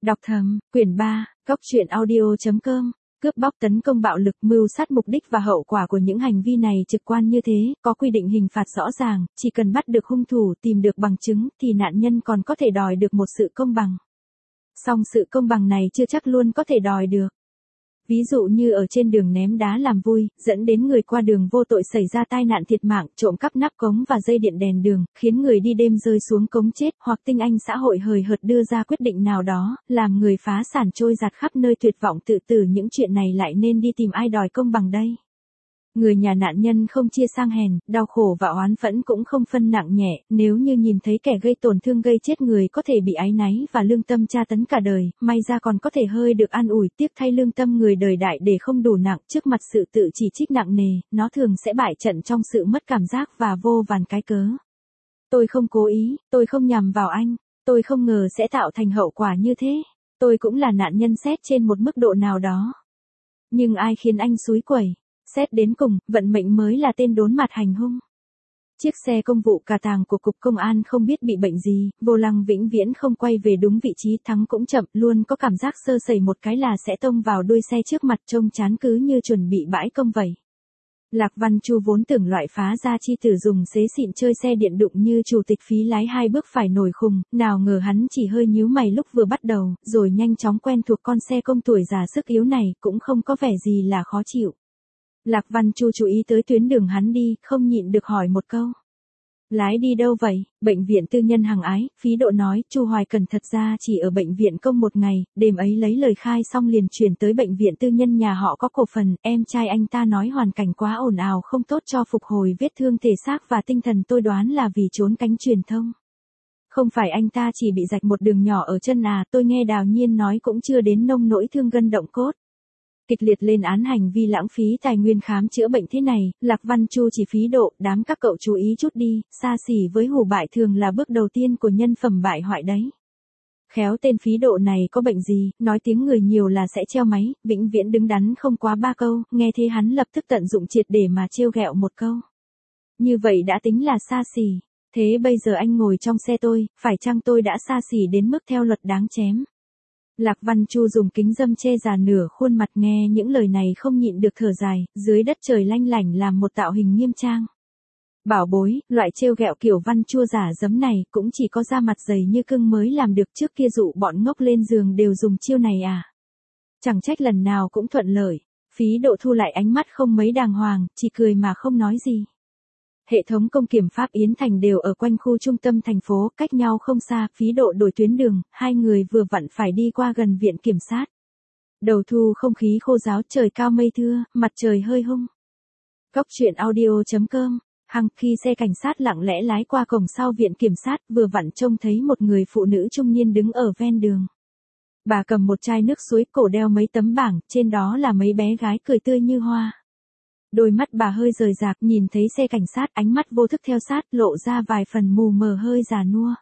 Đọc thầm, quyển 3, Góc truyện audio.com. Cướp bóc tấn công bạo lực mưu sát mục đích và hậu quả của những hành vi này trực quan như thế, có quy định hình phạt rõ ràng, chỉ cần bắt được hung thủ tìm được bằng chứng thì nạn nhân còn có thể đòi được một sự công bằng. Song sự công bằng này chưa chắc luôn có thể đòi được. Ví dụ như ở trên đường ném đá làm vui, dẫn đến người qua đường vô tội xảy ra tai nạn thiệt mạng, trộm cắp nắp cống và dây điện đèn đường, khiến người đi đêm rơi xuống cống chết, hoặc tinh anh xã hội hời hợt đưa ra quyết định nào đó, làm người phá sản trôi giạt khắp nơi tuyệt vọng tự tử, những chuyện này lại nên đi tìm ai đòi công bằng đây? Người nhà nạn nhân không chia sang hèn, đau khổ và oán phẫn cũng không phân nặng nhẹ, nếu như nhìn thấy kẻ gây tổn thương gây chết người có thể bị áy náy và lương tâm tra tấn cả đời, may ra còn có thể hơi được an ủi, tiếc thay lương tâm người đời đại để không đủ nặng, trước mặt sự tự chỉ trích nặng nề, nó thường sẽ bại trận trong sự mất cảm giác và vô vàn cái cớ. Tôi không cố ý, tôi không nhằm vào anh, tôi không ngờ sẽ tạo thành hậu quả như thế, tôi cũng là nạn nhân xét trên một mức độ nào đó. Nhưng ai khiến anh xúi quẩy? Xét đến cùng, vận mệnh mới là tên đốn mặt hành hung. Chiếc xe công vụ cà tàng của cục công an không biết bị bệnh gì, vô lăng vĩnh viễn không quay về đúng vị trí, thắng cũng chậm, luôn có cảm giác sơ sẩy một cái là sẽ tông vào đuôi xe trước mặt, trông chán cứ như chuẩn bị bãi công vậy. Lạc Văn Chu vốn tưởng loại phá gia chi tử dùng xế xịn chơi xe điện đụng như chủ tịch phí lái hai bước phải nổi khùng, nào ngờ hắn chỉ hơi nhíu mày lúc vừa bắt đầu, rồi nhanh chóng quen thuộc con xe công tuổi già sức yếu này, cũng không có vẻ gì là khó chịu. Lạc Văn Chu chú ý tới tuyến đường hắn đi, không nhịn được hỏi một câu. Lái đi đâu vậy? Bệnh viện tư nhân Hằng Ái, Phí Độ nói, Chu Hoài Cần thật ra chỉ ở bệnh viện công một ngày, đêm ấy lấy lời khai xong liền chuyển tới bệnh viện tư nhân nhà họ có cổ phần, em trai anh ta nói hoàn cảnh quá ồn ào không tốt cho phục hồi vết thương thể xác và tinh thần, tôi đoán là vì trốn cánh truyền thông. Không phải anh ta chỉ bị rạch một đường nhỏ ở chân à, tôi nghe Đào Nhiên nói cũng chưa đến nông nỗi thương gân động cốt. Kịch liệt lên án hành vi lãng phí tài nguyên khám chữa bệnh thế này, Lạc Văn Chu chỉ Phí Độ, đám các cậu chú ý chút đi, xa xỉ với hủ bại thường là bước đầu tiên của nhân phẩm bại hoại đấy. Khéo tên Phí Độ này có bệnh gì, nói tiếng người nhiều là sẽ treo máy, vĩnh viễn đứng đắn không quá 3 câu, nghe thế hắn lập tức tận dụng triệt để mà trêu ghẹo một câu. Như vậy đã tính là xa xỉ, thế bây giờ anh ngồi trong xe tôi, phải chăng tôi đã xa xỉ đến mức theo luật đáng chém? Lạc Văn Chu dùng kính râm che già nửa khuôn mặt, nghe những lời này không nhịn được thở dài, dưới đất trời lanh lảnh làm một tạo hình nghiêm trang. Bảo bối, loại trêu ghẹo kiểu Văn Chua giả dấm này cũng chỉ có da mặt dày như cưng mới làm được, trước kia dụ bọn ngốc lên giường đều dùng chiêu này à. Chẳng trách lần nào cũng thuận lợi. Phí Độ thu lại ánh mắt không mấy đàng hoàng, chỉ cười mà không nói gì. Hệ thống công kiểm pháp Yến Thành đều ở quanh khu trung tâm thành phố, cách nhau không xa, Phí Độ đổi tuyến đường, hai người vừa vặn phải đi qua gần viện kiểm sát. Đầu thu không khí khô ráo, trời cao mây thưa, mặt trời hơi hung. Góc truyện audio.com. Hằng khi xe cảnh sát lặng lẽ lái qua cổng sau viện kiểm sát, vừa vặn trông thấy một người phụ nữ trung niên đứng ở ven đường. Bà cầm một chai nước suối, cổ đeo mấy tấm bảng, trên đó là mấy bé gái cười tươi như hoa. Đôi mắt bà hơi rời rạc, nhìn thấy xe cảnh sát, ánh mắt vô thức theo sát, lộ ra vài phần mù mờ hơi già nua.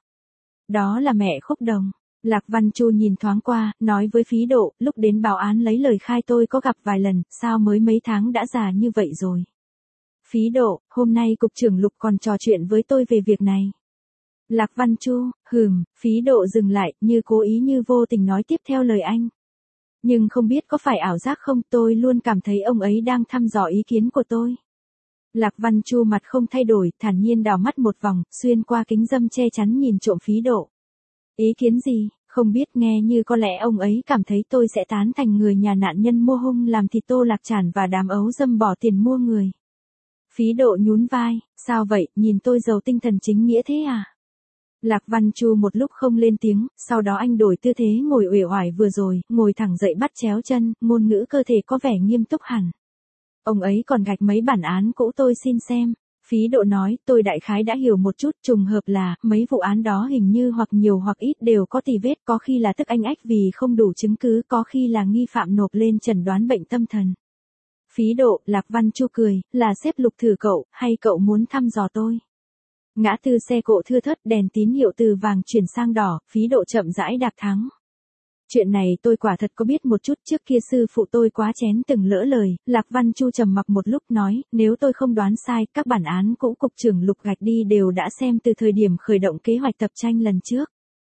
Đó là mẹ Khúc Đồng. Lạc Văn Chu nhìn thoáng qua, nói với Phí Độ, lúc đến báo án lấy lời khai tôi có gặp vài lần, sao mới mấy tháng đã già như vậy rồi? Phí Độ, hôm nay cục trưởng Lục còn trò chuyện với tôi về việc này. Lạc Văn Chu, Phí Độ dừng lại, như cố ý như vô tình nói tiếp theo lời anh. Nhưng không biết có phải ảo giác không, tôi luôn cảm thấy ông ấy đang thăm dò ý kiến của tôi. Lạc Văn Chu mặt không thay đổi, thản nhiên đảo mắt một vòng, xuyên qua kính râm che chắn nhìn trộm Phí Độ. Ý kiến gì, không biết, nghe như có lẽ ông ấy cảm thấy tôi sẽ tán thành người nhà nạn nhân mua hung làm thịt Tô Lạc Trản và đám ấu dâm bỏ tiền mua người. Phí Độ nhún vai, sao vậy, nhìn tôi giàu tinh thần chính nghĩa thế à? Lạc Văn Chu một lúc không lên tiếng, sau đó anh đổi tư thế ngồi uể oải vừa rồi, ngồi thẳng dậy bắt chéo chân, ngôn ngữ cơ thể có vẻ nghiêm túc hẳn. Ông ấy còn gạch mấy bản án cũ tôi xin xem. Phí Độ nói, tôi đại khái đã hiểu một chút, trùng hợp là, mấy vụ án đó hình như hoặc nhiều hoặc ít đều có tì vết, có khi là tức anh ách vì không đủ chứng cứ, có khi là nghi phạm nộp lên chẩn đoán bệnh tâm thần. Phí Độ, Lạc Văn Chu cười, là sếp Lục thử cậu, hay cậu muốn thăm dò tôi? Ngã tư xe cộ thưa thớt, đèn tín hiệu từ vàng chuyển sang đỏ, Phí Độ chậm rãi đạp thắng. Chuyện này tôi quả thật có biết một chút, trước kia sư phụ tôi quá chén từng lỡ lời. Lạc Văn Chu trầm mặc một lúc nói, nếu tôi không đoán sai, các bản án cũ cục trưởng Lục gạch đi đều đã xem từ thời điểm khởi động kế hoạch tập tranh lần trước.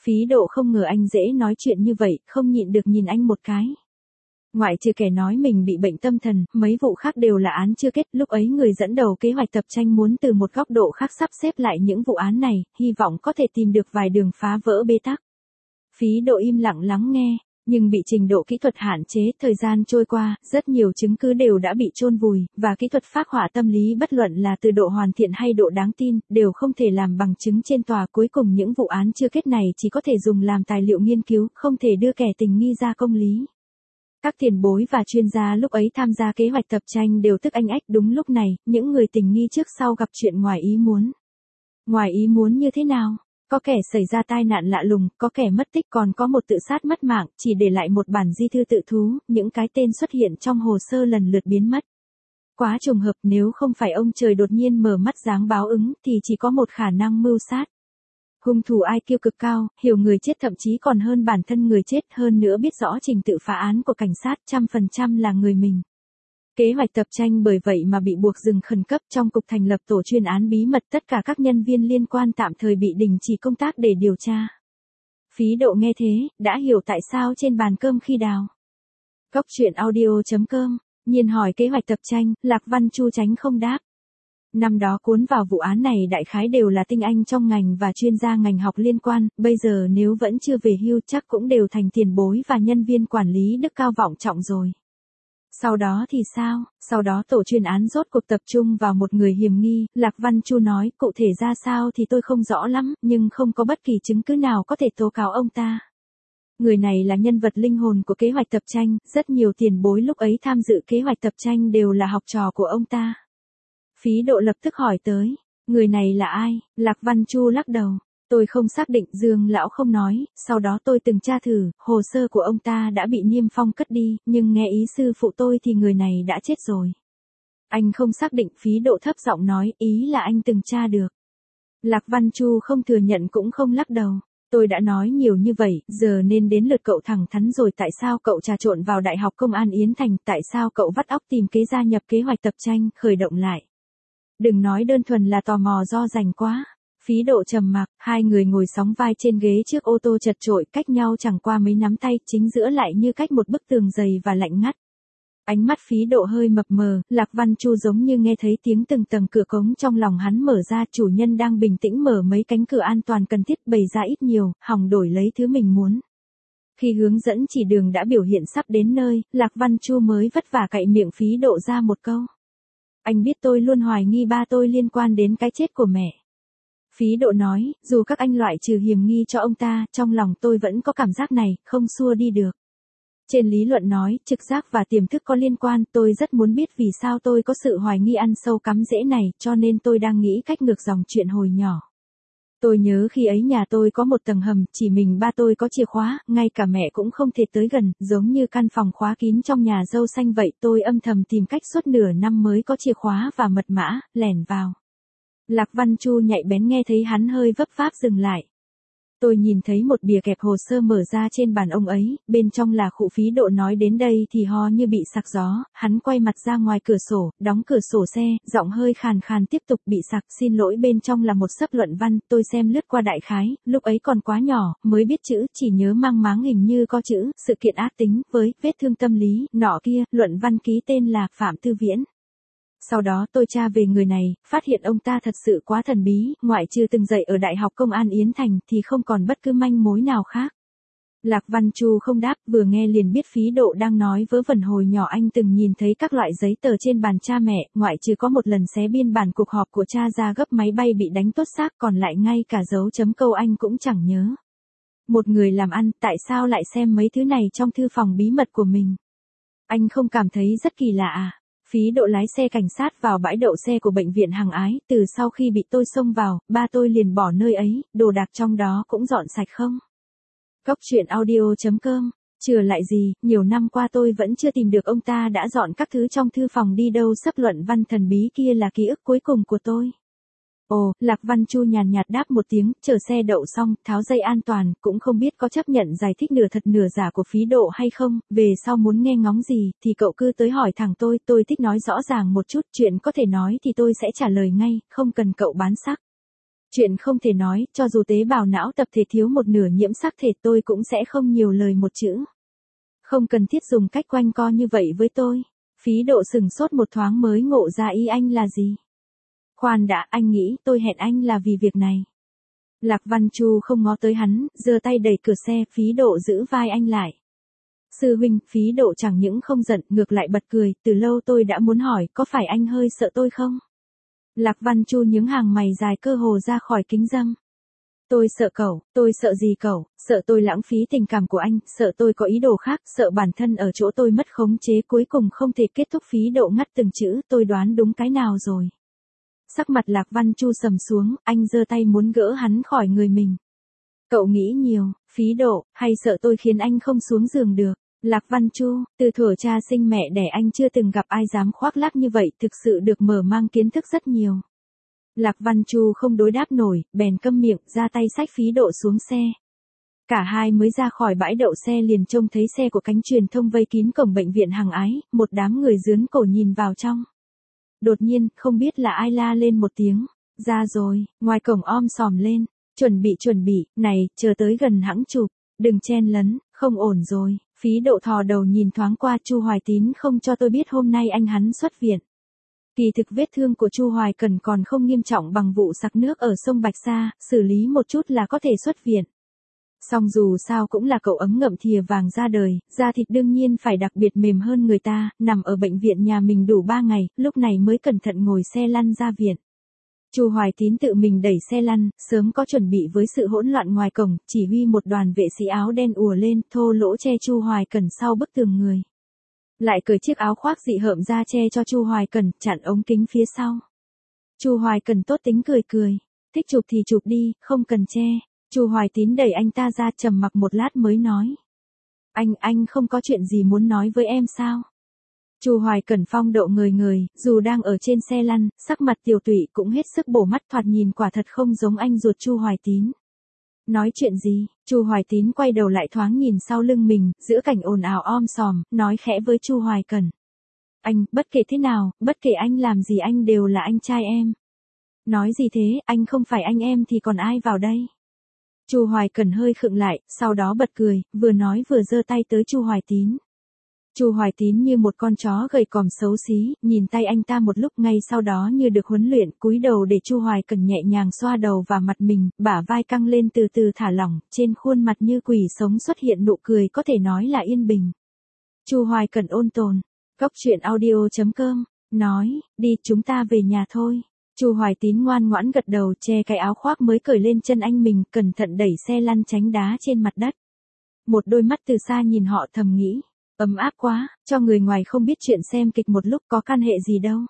Phí Độ không ngờ anh dễ nói chuyện như vậy, không nhịn được nhìn anh một cái. Ngoại trừ kẻ nói mình bị bệnh tâm thần, mấy vụ khác đều là án chưa kết, lúc ấy người dẫn đầu kế hoạch tập tranh muốn từ một góc độ khác sắp xếp lại những vụ án này, hy vọng có thể tìm được vài đường phá vỡ bế tắc. Phí Độ im lặng lắng nghe, nhưng bị trình độ kỹ thuật hạn chế, thời gian trôi qua, rất nhiều chứng cứ đều đã bị chôn vùi, và kỹ thuật phác họa tâm lý bất luận là từ độ hoàn thiện hay độ đáng tin, đều không thể làm bằng chứng trên tòa. Cuối cùng những vụ án chưa kết này chỉ có thể dùng làm tài liệu nghiên cứu, không thể đưa kẻ tình nghi ra công lý. Các tiền bối và chuyên gia lúc ấy tham gia kế hoạch tập tranh đều tức anh ách. Đúng lúc này, những người tình nghi trước sau gặp chuyện ngoài ý muốn. Ngoài ý muốn như thế nào? Có kẻ xảy ra tai nạn lạ lùng, có kẻ mất tích, còn có một tự sát mất mạng, chỉ để lại một bản di thư tự thú, những cái tên xuất hiện trong hồ sơ lần lượt biến mất. Quá trùng hợp, nếu không phải ông trời đột nhiên mở mắt giáng báo ứng, thì chỉ có một khả năng mưu sát. Hung thủ IQ cực cao, hiểu người chết thậm chí còn hơn bản thân người chết, hơn nữa biết rõ trình tự phá án của cảnh sát, 100% là người mình. Kế hoạch tập tranh bởi vậy mà bị buộc dừng khẩn cấp. Trong cục thành lập tổ chuyên án bí mật, tất cả các nhân viên liên quan tạm thời bị đình chỉ công tác để điều tra. Phí Độ nghe thế, đã hiểu tại sao trên bàn cơm khi đào. Góc truyện audio.com, Nhiên hỏi kế hoạch tập tranh, Lạc Văn Chu tránh không đáp. Năm đó cuốn vào vụ án này đại khái đều là tinh anh trong ngành và chuyên gia ngành học liên quan, bây giờ nếu vẫn chưa về hưu chắc cũng đều thành tiền bối và nhân viên quản lý đức cao vọng trọng rồi. Sau đó thì sao? Sau đó tổ chuyên án rốt cuộc tập trung vào một người hiểm nghi, Lạc Văn Chu nói, cụ thể ra sao thì tôi không rõ lắm, nhưng không có bất kỳ chứng cứ nào có thể tố cáo ông ta. Người này là nhân vật linh hồn của kế hoạch tập tranh, rất nhiều tiền bối lúc ấy tham dự kế hoạch tập tranh đều là học trò của ông ta. Phí Độ lập tức hỏi tới, người này là ai? Lạc Văn Chu lắc đầu. Tôi không xác định, Dương lão không nói, sau đó tôi từng tra thử, hồ sơ của ông ta đã bị niêm phong cất đi, nhưng nghe ý sư phụ tôi thì người này đã chết rồi. Anh không xác định, Phí Độ thấp giọng nói, ý là anh từng tra được. Lạc Văn Chu không thừa nhận cũng không lắc đầu. Tôi đã nói nhiều như vậy, giờ nên đến lượt cậu thẳng thắn rồi. Tại sao cậu trà trộn vào Đại học Công an Yến Thành, tại sao cậu vắt óc tìm kế gia nhập kế hoạch tập tranh, khởi động lại. Đừng nói đơn thuần là tò mò do rảnh quá. Phí Độ trầm mặc, hai người ngồi sóng vai trên ghế trước ô tô chật chội, cách nhau chẳng qua mấy nắm tay, chính giữa lại như cách một bức tường dày và lạnh ngắt. Ánh mắt Phí Độ hơi mập mờ, Lạc Văn Chu giống như nghe thấy tiếng từng tầng cửa cống trong lòng hắn mở ra, chủ nhân đang bình tĩnh mở mấy cánh cửa an toàn cần thiết, bày ra ít nhiều, hòng đổi lấy thứ mình muốn. Khi hướng dẫn chỉ đường đã biểu hiện sắp đến nơi, Lạc Văn Chu mới vất vả cạy miệng Phí Độ ra một câu. Anh biết tôi luôn hoài nghi ba tôi liên quan đến cái chết của mẹ. Phí Độ nói, dù các anh loại trừ hiểm nghi cho ông ta, trong lòng tôi vẫn có cảm giác này, không xua đi được. Trên lý luận nói, trực giác và tiềm thức có liên quan, tôi rất muốn biết vì sao tôi có sự hoài nghi ăn sâu cắm rễ này, cho nên tôi đang nghĩ cách ngược dòng chuyện hồi nhỏ. Tôi nhớ khi ấy nhà tôi có một tầng hầm, chỉ mình ba tôi có chìa khóa, ngay cả mẹ cũng không thể tới gần, giống như căn phòng khóa kín trong nhà dâu xanh vậy. Tôi âm thầm tìm cách suốt nửa năm mới có chìa khóa và mật mã, lẻn vào. Lạc Văn Chu nhạy bén nghe thấy hắn hơi vấp váp dừng lại. Tôi nhìn thấy một bìa kẹp hồ sơ mở ra trên bàn ông ấy, bên trong là khụ. Phí Độ nói đến đây thì ho như bị sặc gió, hắn quay mặt ra ngoài cửa sổ, đóng cửa sổ xe, giọng hơi khàn khàn tiếp tục, bị sặc, xin lỗi, bên trong là một xấp luận văn, tôi xem lướt qua đại khái, lúc ấy còn quá nhỏ, mới biết chữ, chỉ nhớ mang máng hình như có chữ, sự kiện ác tính, với, vết thương tâm lý, nọ kia, luận văn ký tên là Phạm Tư Viễn. Sau đó tôi tra về người này, phát hiện ông ta thật sự quá thần bí, ngoại trừ từng dạy ở Đại học Công an Yến Thành thì không còn bất cứ manh mối nào khác. Lạc Văn Chu không đáp, vừa nghe liền biết Phí Độ đang nói vớ vẩn. Hồi nhỏ anh từng nhìn thấy các loại giấy tờ trên bàn cha mẹ, ngoại trừ có một lần xé biên bản cuộc họp của cha ra gấp máy bay bị đánh tốt xác, còn lại ngay cả dấu chấm câu anh cũng chẳng nhớ. Một người làm ăn, tại sao lại xem mấy thứ này trong thư phòng bí mật của mình? Anh không cảm thấy rất kỳ lạ à? Phí Độ lái xe cảnh sát vào bãi đậu xe của bệnh viện Hằng Ái, từ sau khi bị tôi xông vào, ba tôi liền bỏ nơi ấy, đồ đạc trong đó cũng dọn sạch không? Góc truyện audio.com, chừa lại gì, nhiều năm qua tôi vẫn chưa tìm được ông ta đã dọn các thứ trong thư phòng đi đâu. Sấp luận văn thần bí kia là ký ức cuối cùng của tôi. Ồ, Lạc Văn Chu nhàn nhạt đáp một tiếng, chờ xe đậu xong, tháo dây an toàn, cũng không biết có chấp nhận giải thích nửa thật nửa giả của Phí Độ hay không, về sau muốn nghe ngóng gì, thì cậu cứ tới hỏi thẳng tôi thích nói rõ ràng một chút, chuyện có thể nói thì tôi sẽ trả lời ngay, không cần cậu bán sắc. Chuyện không thể nói, cho dù tế bào não tập thể thiếu một nửa nhiễm sắc thể tôi cũng sẽ không nhiều lời một chữ. Không cần thiết dùng cách quanh co như vậy với tôi. Phí Độ sừng sốt một thoáng mới ngộ ra ý anh là gì. Khoan đã, anh nghĩ tôi hẹn anh là vì việc này. Lạc Văn Chu không ngó tới hắn, giơ tay đẩy cửa xe, Phí Độ giữ vai anh lại. Sư huynh, Phí Độ chẳng những không giận, ngược lại bật cười, từ lâu tôi đã muốn hỏi, có phải anh hơi sợ tôi không? Lạc Văn Chu nhướng hàng mày dài cơ hồ ra khỏi kính râm. Tôi sợ cậu, tôi sợ gì cậu, sợ tôi lãng phí tình cảm của anh, sợ tôi có ý đồ khác, sợ bản thân ở chỗ tôi mất khống chế cuối cùng không thể kết thúc. Phí Độ ngắt từng chữ, tôi đoán đúng cái nào rồi. Sắc mặt Lạc Văn Chu sầm xuống, anh giơ tay muốn gỡ hắn khỏi người mình. Cậu nghĩ nhiều, Phí Độ, hay sợ tôi khiến anh không xuống giường được? Lạc Văn Chu, từ thuở cha sinh mẹ đẻ anh chưa từng gặp ai dám khoác lác như vậy, thực sự được mở mang kiến thức rất nhiều. Lạc Văn Chu không đối đáp nổi, bèn câm miệng, ra tay xách Phí Độ xuống xe. Cả hai mới ra khỏi bãi đậu xe liền trông thấy xe của cánh truyền thông vây kín cổng bệnh viện Hằng Ái, một đám người rướn cổ nhìn vào trong. Đột nhiên, không biết là ai la lên một tiếng. Ra rồi, ngoài cổng sòm lên. Chuẩn bị, này, chờ tới gần hãng chụp. Đừng chen lấn, không ổn rồi. Phí Độ thò đầu nhìn thoáng qua. Chu Hoài Tín không cho tôi biết hôm nay anh hắn xuất viện. Kỳ thực vết thương của Chu Hoài Cẩn còn không nghiêm trọng bằng vụ sặc nước ở sông Bạch Sa, xử lý một chút là có thể xuất viện. Song dù sao cũng là cậu ấm ngậm thìa vàng ra đời, da thịt đương nhiên phải đặc biệt mềm hơn người ta, nằm ở bệnh viện nhà mình đủ 3 ngày, lúc này mới cẩn thận ngồi xe lăn ra viện. Chu Hoài Tín tự mình đẩy xe lăn, sớm có chuẩn bị với sự hỗn loạn ngoài cổng, chỉ huy một đoàn vệ sĩ áo đen ùa lên, thô lỗ che Chu Hoài Cẩn sau bức tường người. Lại cởi chiếc áo khoác dị hợm ra che cho Chu Hoài Cẩn, chặn ống kính phía sau. Chu Hoài Cẩn tốt tính cười. Thích chụp thì chụp đi, không cần che. Chu Hoài Tín đẩy anh ta ra, trầm mặc một lát mới nói. Anh không có chuyện gì muốn nói với em sao? Chu Hoài Cẩn phong độ ngời, dù đang ở trên xe lăn, sắc mặt tiều tụy cũng hết sức bổ mắt, thoạt nhìn quả thật không giống anh ruột Chu Hoài Tín. Nói chuyện gì? Chu Hoài Tín quay đầu lại thoáng nhìn sau lưng mình, giữa cảnh ồn ào sòm, nói khẽ với Chu Hoài Cẩn. Anh, bất kể thế nào, bất kể anh làm gì anh đều là anh trai em. Nói gì thế, anh không phải anh em thì còn ai vào đây? Chu Hoài Cẩn hơi khựng lại, sau đó bật cười, vừa nói vừa giơ tay tới Chu Hoài Tín. Chu Hoài Tín như một con chó gầy còm xấu xí, nhìn tay anh ta một lúc, ngay sau đó như được huấn luyện, cúi đầu để Chu Hoài Cẩn nhẹ nhàng xoa đầu và mặt mình, bả vai căng lên từ từ thả lỏng, trên khuôn mặt như quỷ sống xuất hiện nụ cười có thể nói là yên bình. Chu Hoài Cẩn ôn tồn, goctruyện.audio.com, nói, đi chúng ta về nhà thôi. Chu Hoài Tín ngoan ngoãn gật đầu, che cái áo khoác mới cởi lên chân anh mình, cẩn thận đẩy xe lăn tránh đá trên mặt đất. Một đôi mắt từ xa nhìn họ, thầm nghĩ, ấm áp quá, cho người ngoài không biết chuyện xem kịch một lúc có can hệ gì đâu.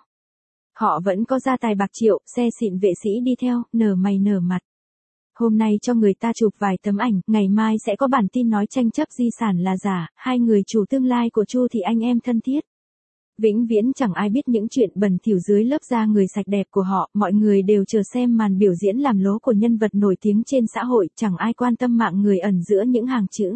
Họ vẫn có gia tài bạc triệu, xe xịn, vệ sĩ đi theo, nở mày nở mặt. Hôm nay cho người ta chụp vài tấm ảnh, ngày mai sẽ có bản tin nói tranh chấp di sản là giả, hai người chủ tương lai của Chu thì anh em thân thiết. Vĩnh viễn chẳng ai biết những chuyện bẩn thỉu dưới lớp da người sạch đẹp của họ, mọi người đều chờ xem màn biểu diễn làm lố của nhân vật nổi tiếng trên xã hội, chẳng ai quan tâm mạng người ẩn giữa những hàng chữ.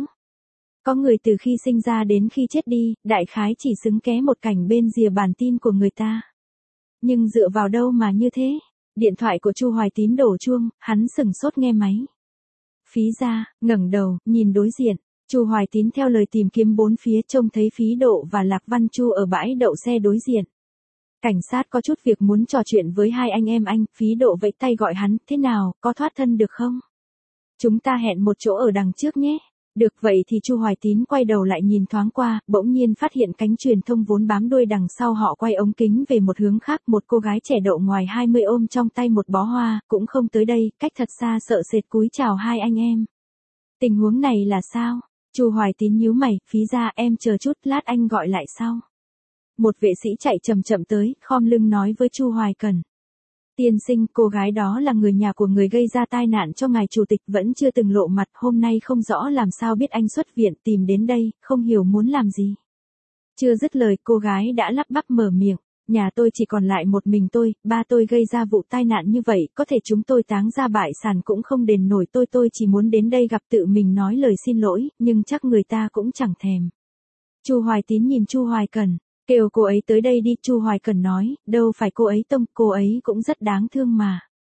Có người từ khi sinh ra đến khi chết đi, đại khái chỉ xứng ké một cảnh bên rìa bản tin của người ta. Nhưng dựa vào đâu mà như thế? Điện thoại của Chu Hoài Tín đổ chuông, hắn sửng sốt nghe máy. Phí ra, ngẩng đầu, nhìn đối diện. Chu Hoài Tín theo lời tìm kiếm bốn phía trông thấy Phí Độ và Lạc Văn Chu ở bãi đậu xe đối diện. Cảnh sát có chút việc muốn trò chuyện với hai anh em anh, Phí Độ vẫy tay gọi hắn, thế nào, có thoát thân được không? Chúng ta hẹn một chỗ ở đằng trước nhé. Được vậy thì Chu Hoài Tín quay đầu lại nhìn thoáng qua, bỗng nhiên phát hiện cánh truyền thông vốn bám đuôi đằng sau họ quay ống kính về một hướng khác, một cô gái trẻ độ ngoài 20 ôm trong tay một bó hoa, cũng không tới đây, cách thật xa sợ sệt cúi chào hai anh em. Tình huống này là sao? Chu Hoài Tín nhíu mày, Phí ra em chờ chút, lát anh gọi lại sau. Một vệ sĩ chạy chậm tới, khom lưng nói với Chu Hoài Cẩn. Tiên sinh, cô gái đó là người nhà của người gây ra tai nạn cho ngài chủ tịch, vẫn chưa từng lộ mặt, hôm nay không rõ làm sao biết anh xuất viện, tìm đến đây, không hiểu muốn làm gì. Chưa dứt lời, cô gái đã lắp bắp mở miệng. Nhà tôi chỉ còn lại một mình tôi, ba tôi gây ra vụ tai nạn như vậy, có thể chúng tôi táng ra bại sản cũng không đền nổi, tôi chỉ muốn đến đây gặp tự mình nói lời xin lỗi, nhưng chắc người ta cũng chẳng thèm. Chu Hoài Tín nhìn Chu Hoài Cẩn, kêu cô ấy tới đây đi. Chu Hoài Cẩn nói, đâu phải cô ấy tông, cô ấy cũng rất đáng thương mà.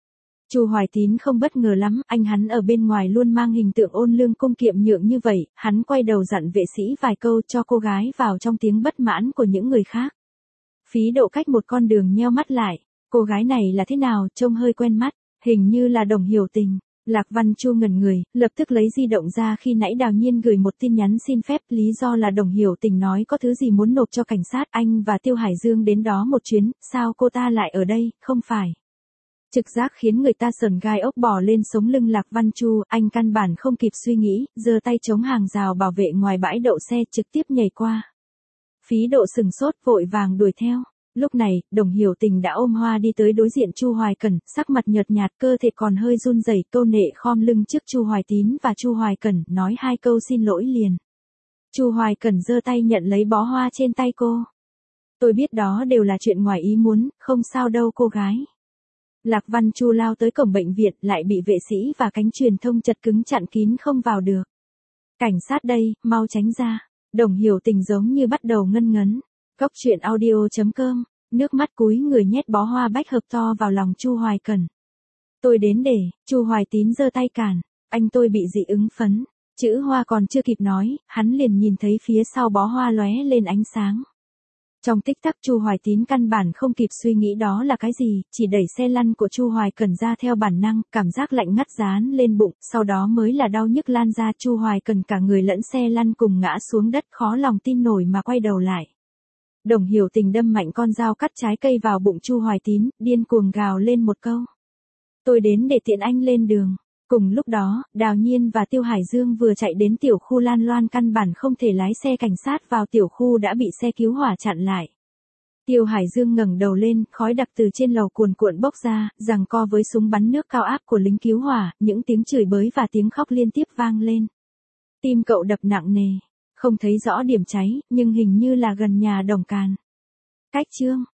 Chu Hoài Tín không bất ngờ lắm, hắn ở bên ngoài luôn mang hình tượng ôn lương cung kiệm nhượng như vậy, hắn quay đầu dặn vệ sĩ vài câu cho cô gái vào trong tiếng bất mãn của những người khác. Phí Độ cách một con đường nheo mắt lại, cô gái này là thế nào, trông hơi quen mắt, hình như là Đồng Hiểu Tình. Lạc Văn Chu ngẩn người, lập tức lấy di động ra khi nãy Đào Nhiên gửi một tin nhắn xin phép, lý do là Đồng Hiểu Tình nói có thứ gì muốn nộp cho cảnh sát, anh và Tiêu Hải Dương đến đó một chuyến, sao cô ta lại ở đây, không phải. Trực giác khiến người ta sờn gai ốc bò lên sống lưng Lạc Văn Chu, anh căn bản không kịp suy nghĩ, giơ tay chống hàng rào bảo vệ ngoài bãi đậu xe trực tiếp nhảy qua. Phí Độ sừng sốt vội vàng đuổi theo. Lúc này, Đồng Hiểu Tình đã ôm hoa đi tới đối diện Chu Hoài Cẩn, sắc mặt nhợt nhạt, cơ thể còn hơi run rẩy, câu nệ khom lưng trước Chu Hoài Tín và Chu Hoài Cẩn, nói hai câu xin lỗi liền. Chu Hoài Cẩn giơ tay nhận lấy bó hoa trên tay cô. Tôi biết đó đều là chuyện ngoài ý muốn, không sao đâu cô gái. Lạc Văn Chu lao tới cổng bệnh viện, lại bị vệ sĩ và cánh truyền thông chật cứng chặn kín không vào được. Cảnh sát đây, mau tránh ra. Đồng Hiểu Tình giống như bắt đầu ngân ngấn. Góc truyện audio.com, nước mắt cúi người nhét bó hoa bách hợp to vào lòng Chu Hoài Cẩn. Tôi đến để, Chu Hoài Tín giơ tay cản, anh tôi bị dị ứng phấn. Chữ hoa còn chưa kịp nói, hắn liền nhìn thấy phía sau bó hoa lóe lên ánh sáng. Trong tích tắc Chu Hoài Tín căn bản không kịp suy nghĩ đó là cái gì, chỉ đẩy xe lăn của Chu Hoài Cẩn ra theo bản năng, cảm giác lạnh ngắt dán lên bụng, sau đó mới là đau nhức lan ra. Chu Hoài Cẩn cả người lẫn xe lăn cùng ngã xuống đất, khó lòng tin nổi mà quay đầu lại. Đồng Hiểu Tình đâm mạnh con dao cắt trái cây vào bụng Chu Hoài Tín, điên cuồng gào lên một câu. Tôi đến để tiện anh lên đường. Cùng lúc đó, Đào Nhiên và Tiêu Hải Dương vừa chạy đến tiểu khu Lan Loan, căn bản không thể lái xe cảnh sát vào tiểu khu đã bị xe cứu hỏa chặn lại. Tiêu Hải Dương ngẩng đầu lên, khói đặc từ trên lầu cuồn cuộn bốc ra, giằng co với súng bắn nước cao áp của lính cứu hỏa, những tiếng chửi bới và tiếng khóc liên tiếp vang lên. Tim cậu đập nặng nề, không thấy rõ điểm cháy, nhưng hình như là gần nhà Đồng Càn. Cách chương